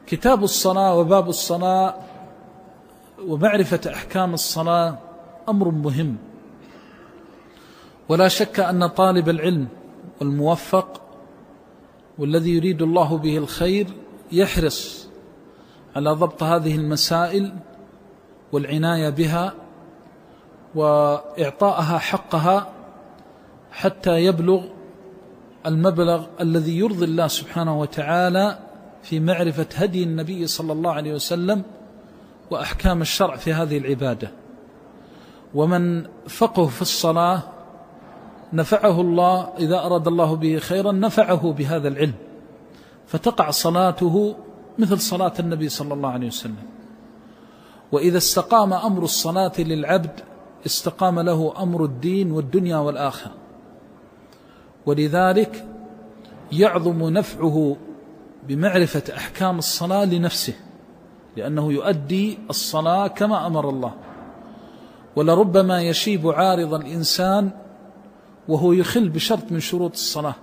كتاب الصلاة وباب الصلاة ومعرفة أحكام الصلاة أمر مهم، ولا شك أن طالب العلم والموفق والذي يريد الله به الخير يحرص على ضبط هذه المسائل والعناية بها وإعطائها حقها حتى يبلغ المبلغ الذي يرضي الله سبحانه وتعالى في معرفة هدي النبي صلى الله عليه وسلم وأحكام الشرع في هذه العبادة. ومن فقه في الصلاة نفعه الله، إذا أراد الله به خيرا نفعه بهذا العلم، فتقع صلاته مثل صلاة النبي صلى الله عليه وسلم. وإذا استقام أمر الصلاة للعبد استقام له أمر الدين والدنيا والآخرة، ولذلك يعظم نفعه بمعرفة أحكام الصلاة لنفسه، لأنه يؤدي الصلاة كما أمر الله. ولربما يشيب عارض الإنسان وهو يخل بشرط من شروط الصلاة،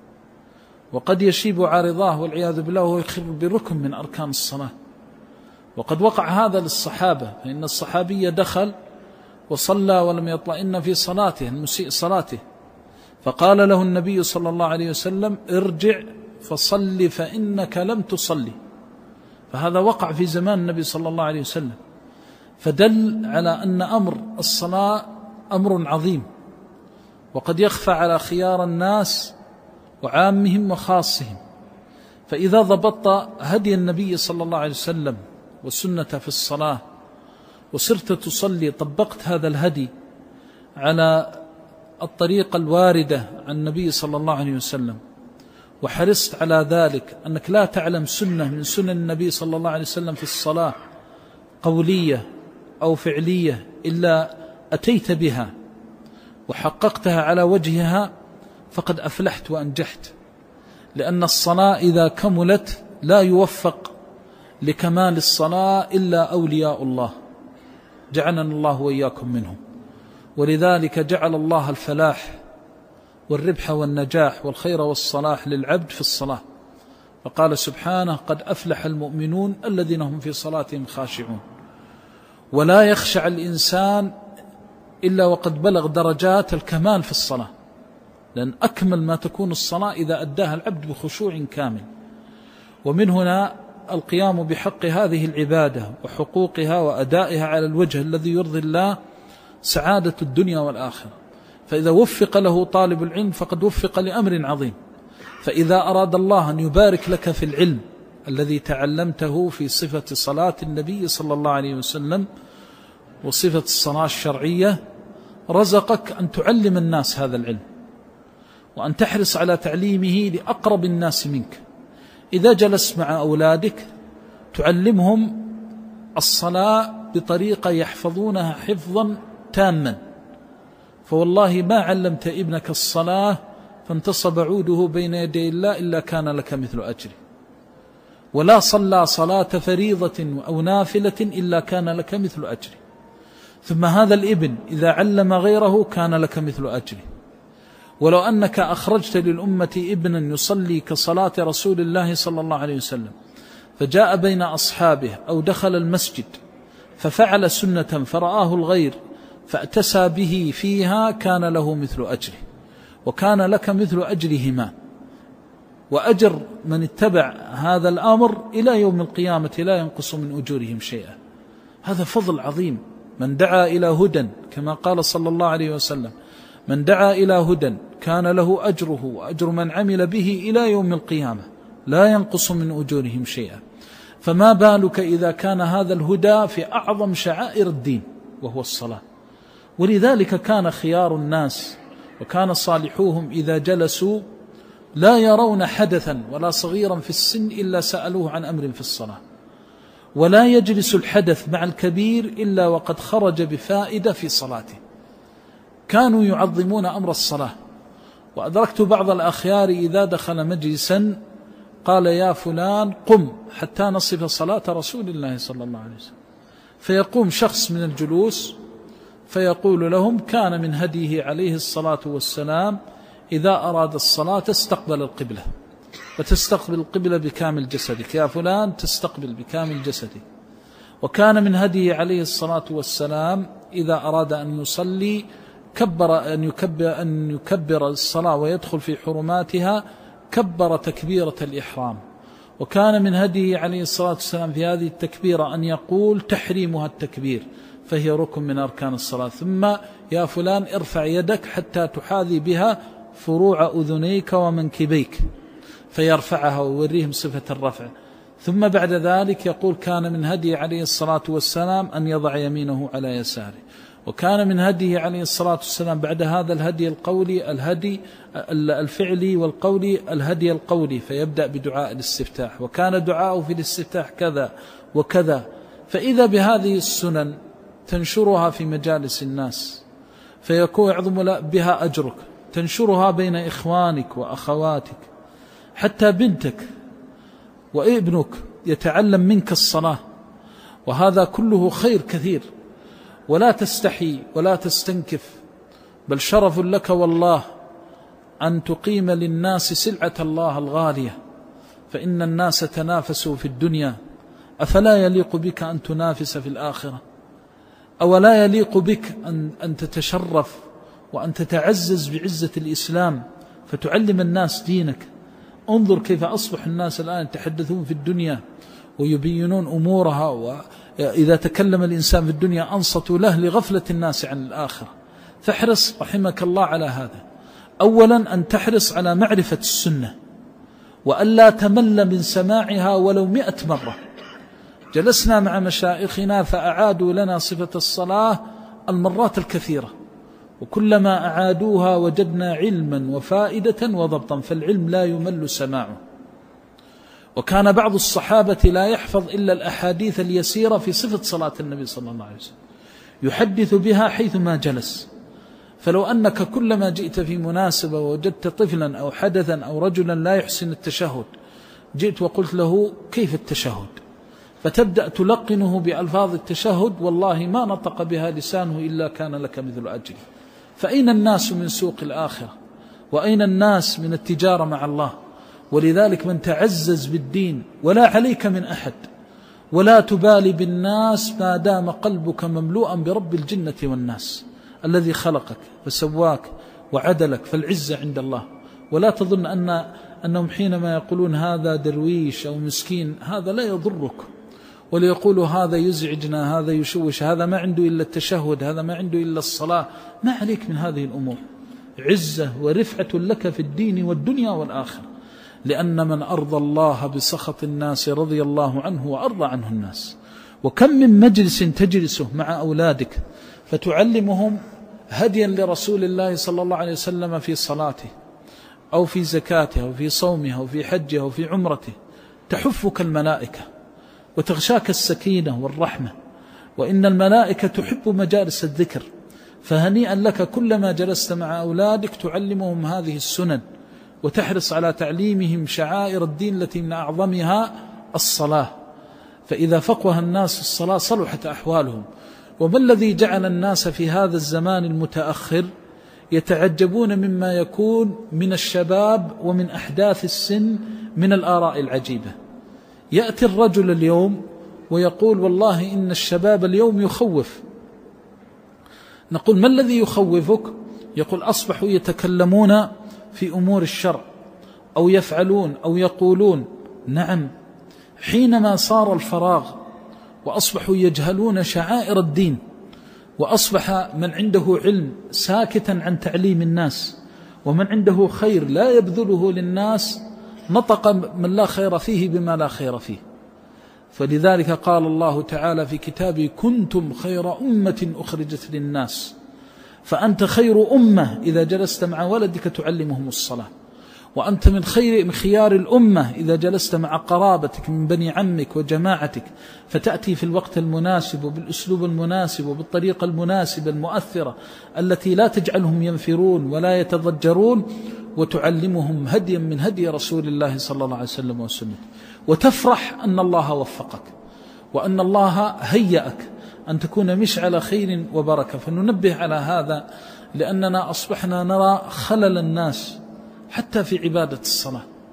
وقد يشيب عارضاه والعياذ بالله وهو يخل بركن من أركان الصلاة. وقد وقع هذا للصحابة، فإن الصحابي دخل وصلى ولم يطمئن في صلاته، المسيء صلاته، فقال له النبي صلى الله عليه وسلم: ارجع فصل فإنك لم تصلي. فهذا وقع في زمان النبي صلى الله عليه وسلم، فدل على أن أمر الصلاة أمر عظيم، وقد يخفى على خيار الناس وعامهم وخاصهم. فإذا ضبطت هدي النبي صلى الله عليه وسلم والسنة في الصلاة وصرت تصلي، طبقت هذا الهدي على الطريقة الواردة عن النبي صلى الله عليه وسلم، وحرصت على ذلك أنك لا تعلم سنة من سنن النبي صلى الله عليه وسلم في الصلاة قولية أو فعلية إلا أتيت بها وحققتها على وجهها، فقد أفلحت وأنجحت. لأن الصلاة إذا كملت لا يوفق لكمال الصلاة إلا أولياء الله، جعلنا الله وإياكم منهم. ولذلك جعل الله الفلاح والربح والنجاح والخير والصلاح للعبد في الصلاة، فقال سبحانه: قد أفلح المؤمنون الذين هم في صلاتهم خاشعون. ولا يخشع الإنسان إلا وقد بلغ درجات الكمال في الصلاة، لأن أكمل ما تكون الصلاة إذا أداها العبد بخشوع كامل. ومن هنا القيام بحق هذه العبادة وحقوقها وأدائها على الوجه الذي يرضي الله سعادة الدنيا والآخرة. فإذا وفق له طالب العلم فقد وفق لأمر عظيم. فإذا أراد الله أن يبارك لك في العلم الذي تعلمته في صفة صلاة النبي صلى الله عليه وسلم وصفة الصلاة الشرعية، رزقك أن تعلم الناس هذا العلم، وأن تحرص على تعليمه لأقرب الناس منك. إذا جلست مع أولادك تعلمهم الصلاة بطريقة يحفظونها حفظا تاما، فوالله ما علمت ابنك الصلاة فانتصب عوده بين يدي الله إلا كان لك مثل أجره، ولا صلى صلاة فريضة أو نافلة إلا كان لك مثل أجره. ثم هذا الابن إذا علم غيره كان لك مثل أجره. ولو أنك أخرجت للأمة ابنا يصلي كصلاة رسول الله صلى الله عليه وسلم، فجاء بين أصحابه أو دخل المسجد ففعل سنة فرآه الغير فأتسى به فيها، كان له مثل أجره، وكان لك مثل أجرهما، وأجر من اتبع هذا الأمر إلى يوم القيامة لا ينقص من أجورهم شيئا. هذا فضل عظيم. من دعا إلى هدى كما قال صلى الله عليه وسلم: من دعا إلى هدى كان له أجره وأجر من عمل به إلى يوم القيامة لا ينقص من أجورهم شيئا. فما بالك إذا كان هذا الهدى في أعظم شعائر الدين وهو الصلاة. ولذلك كان خيار الناس وكان صالحوهم إذا جلسوا لا يرون حدثا ولا صغيرا في السن إلا سألوه عن أمر في الصلاة، ولا يجلس الحدث مع الكبير إلا وقد خرج بفائدة في صلاته. كانوا يعظمون أمر الصلاة. وأدركت بعض الأخيار إذا دخل مجلسا قال: يا فلان قم حتى نصف صلاة رسول الله صلى الله عليه وسلم. فيقوم شخص من الجلوس فيقول لهم: كان من هديه عليه الصلاة والسلام إذا أراد الصلاة استقبل القبلة. فتستقبل القبلة بكامل جسدك، يا فلان تستقبل بكامل جسدك. وكان من هديه عليه الصلاة والسلام إذا أراد أن يصلي أن يكبر الصلاة ويدخل في حرماتها، كبر تكبيرة الإحرام. وكان من هديه عليه الصلاة والسلام في هذه التكبيرة أن يقول تحريمها التكبير، فهي ركن من أركان الصلاة. ثم يا فلان ارفع يدك حتى تحاذي بها فروع أذنيك ومنكبيك، فيرفعها ويوريهم صفة الرفع. ثم بعد ذلك يقول كان من هديه عليه الصلاة والسلام أن يضع يمينه على يساره. وكان من هديه عليه الصلاة والسلام بعد هذا الهدي القولي الفعلي والقولي الهدي القولي، فيبدأ بدعاء الاستفتاح، وكان دعاءه في الاستفتاح كذا وكذا. فإذا بهذه السنن تنشرها في مجالس الناس فيكون يعظم بها أجرك، تنشرها بين إخوانك وأخواتك، حتى بنتك وابنك يتعلم منك الصلاة، وهذا كله خير كثير. ولا تستحي ولا تستنكف، بل شرف لك والله أن تقيم للناس سلعة الله الغالية، فإن الناس تنافسوا في الدنيا، أفلا يليق بك أن تنافس في الآخرة؟ أولا يليق بك أن تتشرف وأن تتعزز بعزة الإسلام فتعلم الناس دينك؟ انظر كيف أصبح الناس الآن يتحدثون في الدنيا ويبينون أمورها، وإذا تكلم الإنسان في الدنيا أنصتوا له لغفلة الناس عن الآخرة. فاحرص رحمك الله على هذا. أولا أن تحرص على معرفة السنة، وألا تمل من سماعها ولو 100 مرة. جلسنا مع مشايخنا فأعادوا لنا صفة الصلاة المرات الكثيرة، وكلما أعادوها وجدنا علما وفائدة وضبطا، فالعلم لا يمل سماعه. وكان بعض الصحابة لا يحفظ إلا الأحاديث اليسيرة في صفة صلاة النبي صلى الله عليه وسلم، يحدث بها حيثما جلس. فلو أنك كلما جئت في مناسبة ووجدت طفلا أو حدثا أو رجلا لا يحسن التشهد، جئت وقلت له كيف التشهد، فتبدأ تلقنه بألفاظ التشهد، والله ما نطق بها لسانه إلا كان لك مثل أجر. فأين الناس من سوق الآخرة؟ وأين الناس من التجارة مع الله؟ ولذلك من تعزز بالدين ولا عليك من أحد، ولا تبالي بالناس ما دام قلبك مملوءا برب الجنة والناس الذي خلقك فسواك وعدلك، فالعزة عند الله. ولا تظن أنهم حينما يقولون هذا درويش أو مسكين هذا لا يضرك، وليقولوا هذا يزعجنا، هذا يشوش، هذا ما عنده إلا التشهد، هذا ما عنده إلا الصلاة. ما عليك من هذه الأمور، عزة ورفعة لك في الدين والدنيا والآخرة، لأن من أرضى الله بسخط الناس رضي الله عنه وأرضى عنه الناس. وكم من مجلس تجلسه مع أولادك فتعلمهم هديا لرسول الله صلى الله عليه وسلم في صلاته أو في زكاته أو في صومه أو في حجه أو في عمرته، تحفك الملائكة وتغشاك السكينة والرحمة، وإن الملائكة تحب مجالس الذكر. فهنيئا لك كلما جلست مع أولادك تعلمهم هذه السنن، وتحرص على تعليمهم شعائر الدين التي من أعظمها الصلاة. فإذا فقه الناس الصلاة صلحت أحوالهم. وما الذي جعل الناس في هذا الزمان المتأخر يتعجبون مما يكون من الشباب ومن أحداث السن من الآراء العجيبة؟ يأتي الرجل اليوم ويقول والله إن الشباب اليوم يخوف. نقول ما الذي يخوفك؟ يقول أصبحوا يتكلمون في أمور الشرع أو يفعلون أو يقولون. نعم، حينما صار الفراغ وأصبحوا يجهلون شعائر الدين، وأصبح من عنده علم ساكتا عن تعليم الناس، ومن عنده خير لا يبذله للناس، نطق من لا خير فيه بما لا خير فيه. فلذلك قال الله تعالى في كتابه كنتم خير أمة أخرجت للناس. فأنت خير أمة إذا جلست مع ولدك تعلمهم الصلاة، وأنت من خيار الأمة إذا جلست مع قرابتك من بني عمك وجماعتك، فتأتي في الوقت المناسب وبالأسلوب المناسب وبالطريقة المناسبة المؤثرة التي لا تجعلهم ينفرون ولا يتضجرون، وتعلمهم هديا من هدي رسول الله صلى الله عليه وسلم وسنته، وتفرح أن الله وفقك وأن الله هيأك أن تكون مشعل خير وبركة. فننبه على هذا، لأننا أصبحنا نرى خلل الناس حتى في عبادة الصلاة.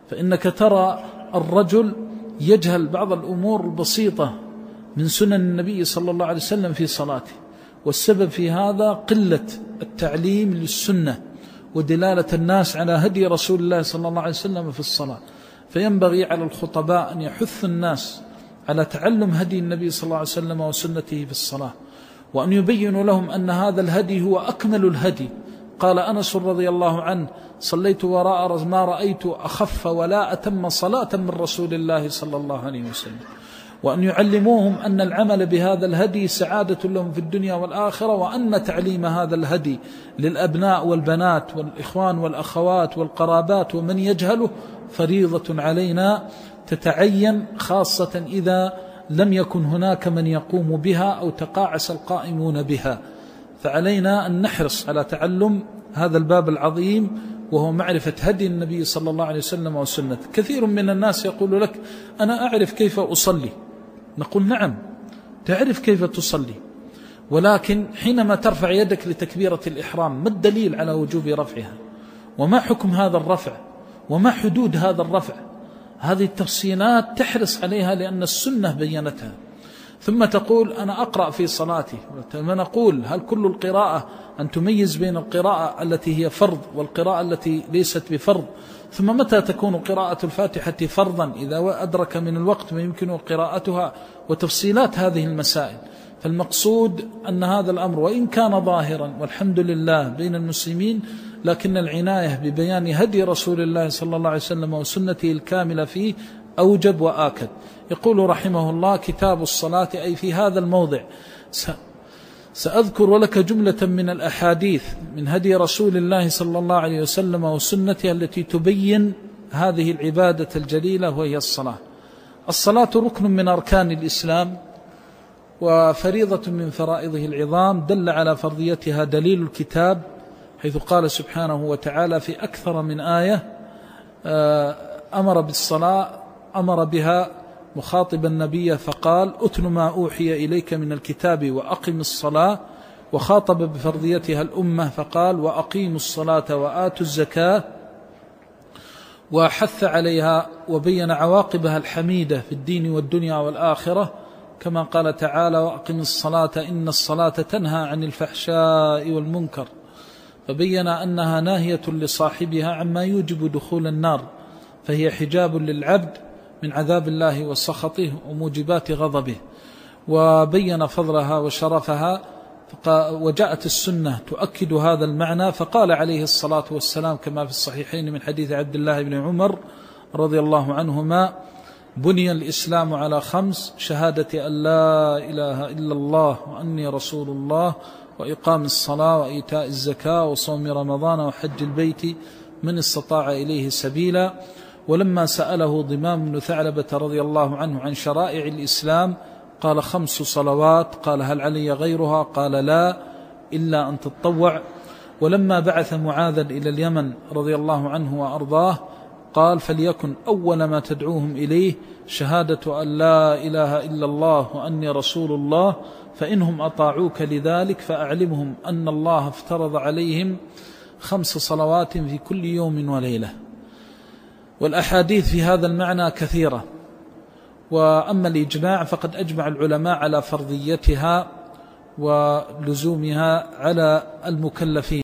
فإنك ترى الرجل يجهل بعض الأمور البسيطة من سنن النبي صلى الله عليه وسلم في صلاته، والسبب في هذا قلة التعليم للسنة ودلالة الناس على هدي رسول الله صلى الله عليه وسلم في الصلاة. فينبغي على الخطباء أن يحث الناس على تعلم هدي النبي صلى الله عليه وسلم وسنته في الصلاة، وأن يبينوا لهم أن هذا الهدي هو أكمل الهدي. قال أنس رضي الله عنه: صليت وراء ما رأيت أخف ولا أتم صلاة من رسول الله صلى الله عليه وسلم. وأن يعلموهم أن العمل بهذا الهدي سعادة لهم في الدنيا والآخرة، وأن تعليم هذا الهدي للأبناء والبنات والإخوان والأخوات والقرابات ومن يجهله فريضة علينا تتعين، خاصة إذا لم يكن هناك من يقوم بها أو تقاعس القائمون بها. فعلينا أن نحرص على تعلم هذا الباب العظيم، وهو معرفة هدي النبي صلى الله عليه وسلم وسنته. كثير من الناس يقول لك: أنا أعرف كيف أصلي. نقول: نعم، تعرف كيف تصلي، ولكن حينما ترفع يدك لتكبيرة الإحرام ما الدليل على وجوب رفعها؟ وما حكم هذا الرفع؟ وما حدود هذا الرفع؟ هذه التفصيلات تحرص عليها لأن السنة بينتها. ثم تقول: أنا أقرأ في صلاتي. ثم نقول: هل كل القراءة أن تميز بين القراءة التي هي فرض والقراءة التي ليست بفرض؟ ثم متى تكون قراءة الفاتحة فرضا إذا أدرك من الوقت ما يمكن قراءتها؟ وتفصيلات هذه المسائل. فالمقصود أن هذا الأمر وإن كان ظاهرا والحمد لله بين المسلمين، لكن العناية ببيان هدي رسول الله صلى الله عليه وسلم وسنته الكاملة فيه أوجب وآكد. يقول رحمه الله: كتاب الصلاة، أي في هذا الموضع سأذكر لك جملة من الأحاديث من هدي رسول الله صلى الله عليه وسلم وسنته التي تبين هذه العبادة الجليلة، وهي الصلاة. الصلاة ركن من أركان الإسلام وفريضة من فرائضه العظام، دل على فرضيتها دليل الكتاب، حيث قال سبحانه وتعالى في أكثر من آية أمر بالصلاة، أمر بها مخاطبا النبي فقال: أتل ما أوحي إليك من الكتاب وأقم الصلاة. وخاطب بفرضيتها الأمة فقال: وأقيموا الصلاة وآتوا الزكاة، وحث عليها وبين عواقبها الحميدة في الدين والدنيا والآخرة، كما قال تعالى: وأقم الصلاة إن الصلاة تنهى عن الفحشاء والمنكر. فبين أنها ناهية لصاحبها عما يوجب دخول النار، فهي حجاب للعبد من عذاب الله وسخطه وموجبات غضبه. وبين فضلها وشرفها، وجاءت السنة تؤكد هذا المعنى، فقال عليه الصلاة والسلام كما في الصحيحين من حديث عبد الله بن عمر رضي الله عنهما: بني الإسلام على 5: شهادة أن لا إله إلا الله وأني رسول الله، وإقام الصلاة، وإيتاء الزكاة، وصوم رمضان، وحج البيت من استطاع إليه سبيلا. ولما سأله ضمام بن ثعلبة رضي الله عنه عن شرائع الإسلام قال: 5 صلوات. قال: هل علي غيرها؟ قال: لا، إلا أن تتطوع. ولما بعث معاذا إلى اليمن رضي الله عنه وأرضاه قال: فليكن أول ما تدعوهم إليه شهادة أن لا إله إلا الله وأني رسول الله، فإنهم أطاعوك لذلك فأعلمهم أن الله افترض عليهم 5 صلوات في كل يوم وليلة. والأحاديث في هذا المعنى كثيرة. وأما الإجماع فقد أجمع العلماء على فرضيتها ولزومها على المكلفين.